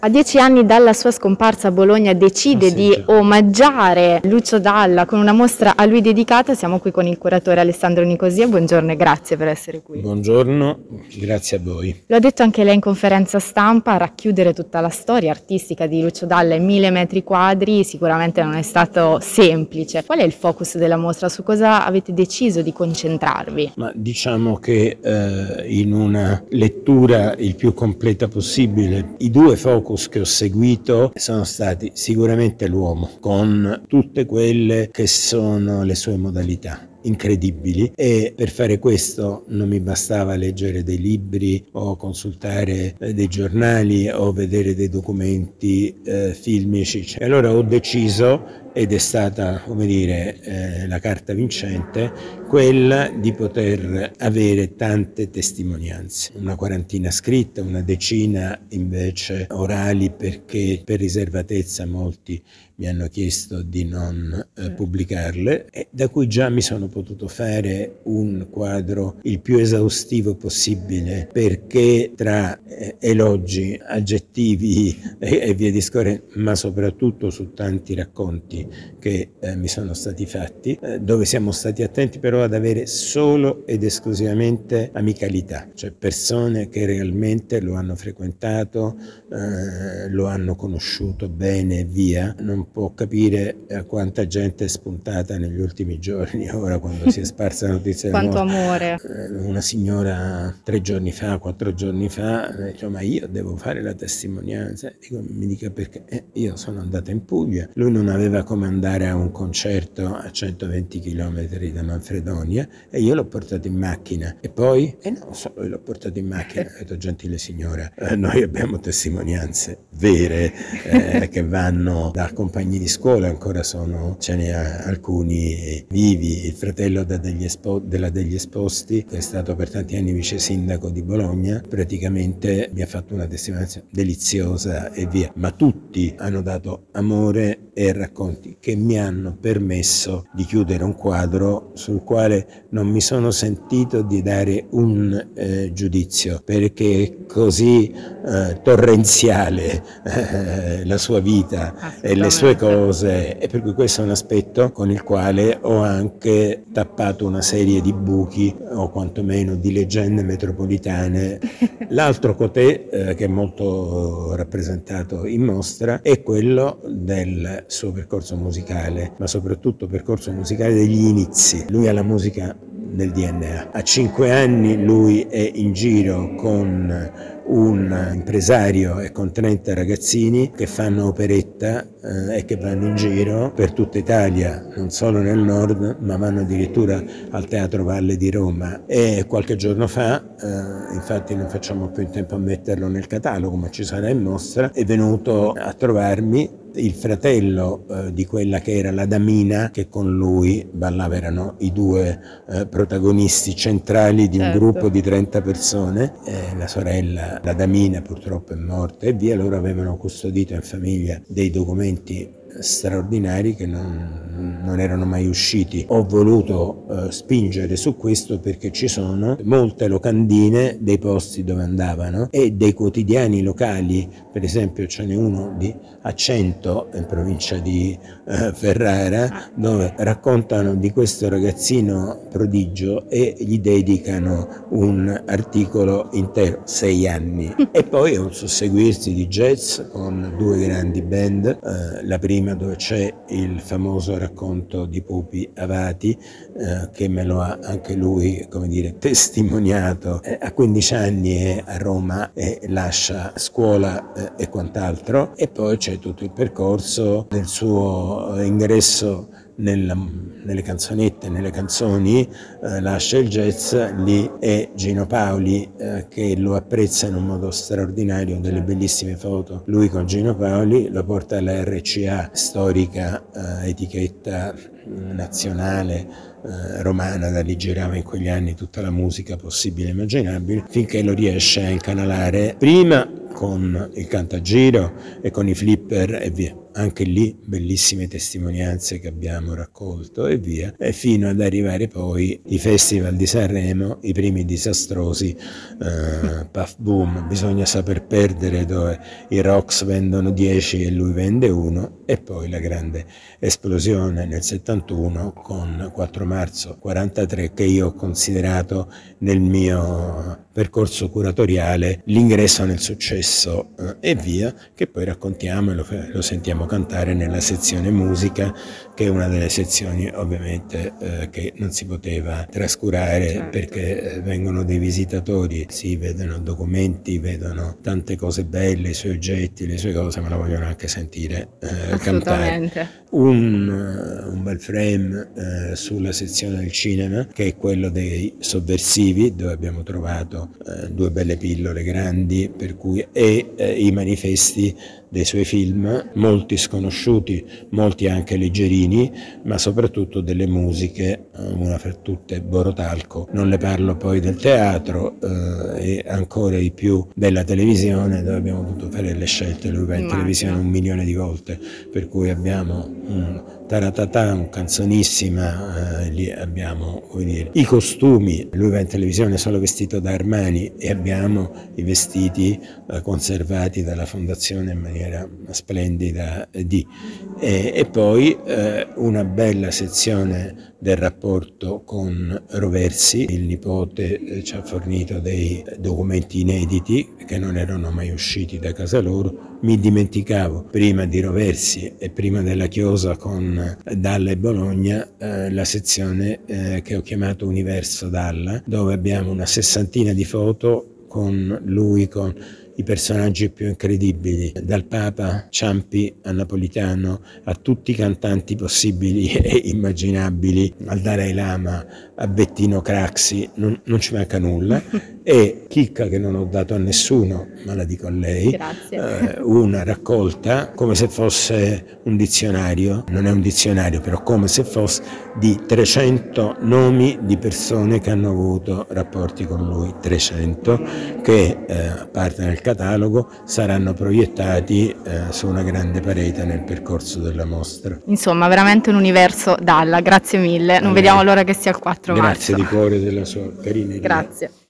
A 10 anni dalla sua scomparsa a Bologna decide di omaggiare Lucio Dalla con una mostra a lui dedicata. Siamo qui con il curatore Alessandro Nicosia. Buongiorno e grazie per essere qui. Buongiorno, grazie a voi. Lo ha detto anche lei in conferenza stampa, racchiudere tutta la storia artistica di Lucio Dalla in 1000 metri quadri sicuramente non è stato semplice. Qual è il focus della mostra? Su cosa avete deciso di concentrarvi? Ma diciamo che in una lettura il più completa possibile, i due focus che ho seguito sono stati sicuramente l'uomo, con tutte quelle che sono le sue modalità incredibili, e per fare questo non mi bastava leggere dei libri o consultare dei giornali o vedere dei documenti filmici. E allora ho deciso, ed è stata, come dire, la carta vincente, quella di poter avere tante testimonianze, una quarantina scritte, una decina invece orali, perché per riservatezza molti mi hanno chiesto di non pubblicarle, e da cui già mi sono potuto fare un quadro il più esaustivo possibile, perché tra elogi, aggettivi e via discorrendo, ma soprattutto su tanti racconti che mi sono stati fatti, dove siamo stati attenti però ad avere solo ed esclusivamente amicalità, cioè persone che realmente lo hanno frequentato, lo hanno conosciuto bene e via. Non può capire quanta gente è spuntata negli ultimi giorni, ora quando si è sparsa la notizia Quanto amore. Una signora 3 giorni fa, 4 giorni fa, ha detto: ma io devo fare la testimonianza. Dico: mi dica perché. Io sono andata in Puglia, lui non aveva come andare a un concerto a 120 km da Manfredonia, e io l'ho portato in macchina. E poi? E non solo l'ho portato in macchina, ho detto: gentile signora, noi abbiamo testimonianze vere che vanno da compagni di scuola, ancora ce ne ha alcuni vivi. Il fratello della Degli Esposti, che è stato per tanti anni vice sindaco di Bologna, praticamente mi ha fatto una testimonianza deliziosa e via. Ma tutti hanno dato amore e racconti che mi hanno permesso di chiudere un quadro sul quale non mi sono sentito di dare un giudizio, perché è così torrenziale la sua vita e le sue cose, e per cui questo è un aspetto con il quale ho anche tappato una serie di buchi, o quantomeno di leggende metropolitane. L'altro cotè che è molto rappresentato in mostra è quello del suo percorso musicale, ma soprattutto percorso musicale degli inizi. Lui ha la musica nel DNA. A 5 anni lui è in giro con un impresario e con 30 ragazzini che fanno operetta e che vanno in giro per tutta Italia, non solo nel nord, ma vanno addirittura al Teatro Valle di Roma. E qualche giorno fa, infatti non facciamo più in tempo a metterlo nel catalogo, ma ci sarà in mostra, è venuto a trovarmi il fratello di quella che era la Damina, che con lui ballava. Erano i due protagonisti centrali di un gruppo di 30 persone. La sorella, la Damina, purtroppo è morta e via. Loro avevano custodito in famiglia dei documenti straordinari che non erano mai usciti. Ho voluto spingere su questo perché ci sono molte locandine dei posti dove andavano e dei quotidiani locali. Per esempio ce n'è uno di Accento, in provincia di Ferrara, dove raccontano di questo ragazzino prodigio e gli dedicano un articolo intero, 6 anni. E poi è un susseguirsi di jazz con 2 grandi band, la prima dove c'è il famoso racconto di Pupi Avati, che me lo ha anche lui, come dire, testimoniato. A 15 anni è a Roma e lascia scuola e quant'altro, e poi c'è tutto il percorso del suo ingresso nelle canzonette, nelle canzoni, lascia il jazz. Lì è Gino Paoli che lo apprezza in un modo straordinario, delle bellissime foto lui con Gino Paoli, lo porta alla RCA, storica etichetta nazionale romana, da lì girava in quegli anni tutta la musica possibile e immaginabile, finché lo riesce a incanalare prima con il Cantagiro e con i flipper e via. Anche lì bellissime testimonianze che abbiamo raccolto e via, e fino ad arrivare poi i festival di Sanremo, i primi disastrosi, Puff Boom, Bisogna saper perdere, dove i Rocks vendono 10 e lui vende 1, e poi la grande esplosione nel 71 con 4 marzo 43, che io ho considerato nel mio percorso curatoriale l'ingresso nel successo e via, che poi raccontiamo e lo sentiamo cantare nella sezione musica, che è una delle sezioni ovviamente che non si poteva trascurare, certo, perché vengono dei visitatori, si vedono documenti, vedono tante cose belle, i suoi oggetti, le sue cose, ma la vogliono anche sentire cantare. Un bel frame sulla sezione del cinema, che è quello dei sovversivi, dove abbiamo trovato 2 belle pillole grandi, per cui i manifesti dei suoi film, molti sconosciuti, molti anche leggerini, ma soprattutto delle musiche, una fra tutte Borotalco. Non le parlo poi del teatro e ancora di più della televisione, dove abbiamo dovuto fare le scelte. Lui va in televisione 1 milione di volte, per cui abbiamo un Taratata, un canzonissima, lì abbiamo, come dire, i costumi, lui va in televisione solo vestito da Armani, e abbiamo i vestiti conservati dalla fondazione in maniera splendida e poi una bella sezione del rapporto con Roversi. Il nipote ci ha fornito dei documenti inediti che non erano mai usciti da casa loro. Mi dimenticavo, prima di Roversi e prima della chiosa con Dalla e Bologna, la sezione che ho chiamato Universo Dalla, dove abbiamo una 60ina di foto con lui, con i personaggi più incredibili, dal Papa Ciampi a Napolitano, a tutti i cantanti possibili e immaginabili, al Dalai Lama, a Bettino Craxi, non ci manca nulla. E chicca che non ho dato a nessuno, ma la dico a lei, una raccolta come se fosse un dizionario, non è un dizionario, però come se fosse, di 300 nomi di persone che hanno avuto rapporti con lui, 300, che a parte nel catalogo saranno proiettati su una grande parete nel percorso della mostra. Insomma, veramente un universo Dalla, grazie mille, non vediamo l'ora che sia il 4 marzo. Grazie di cuore della sua carina idea. Grazie.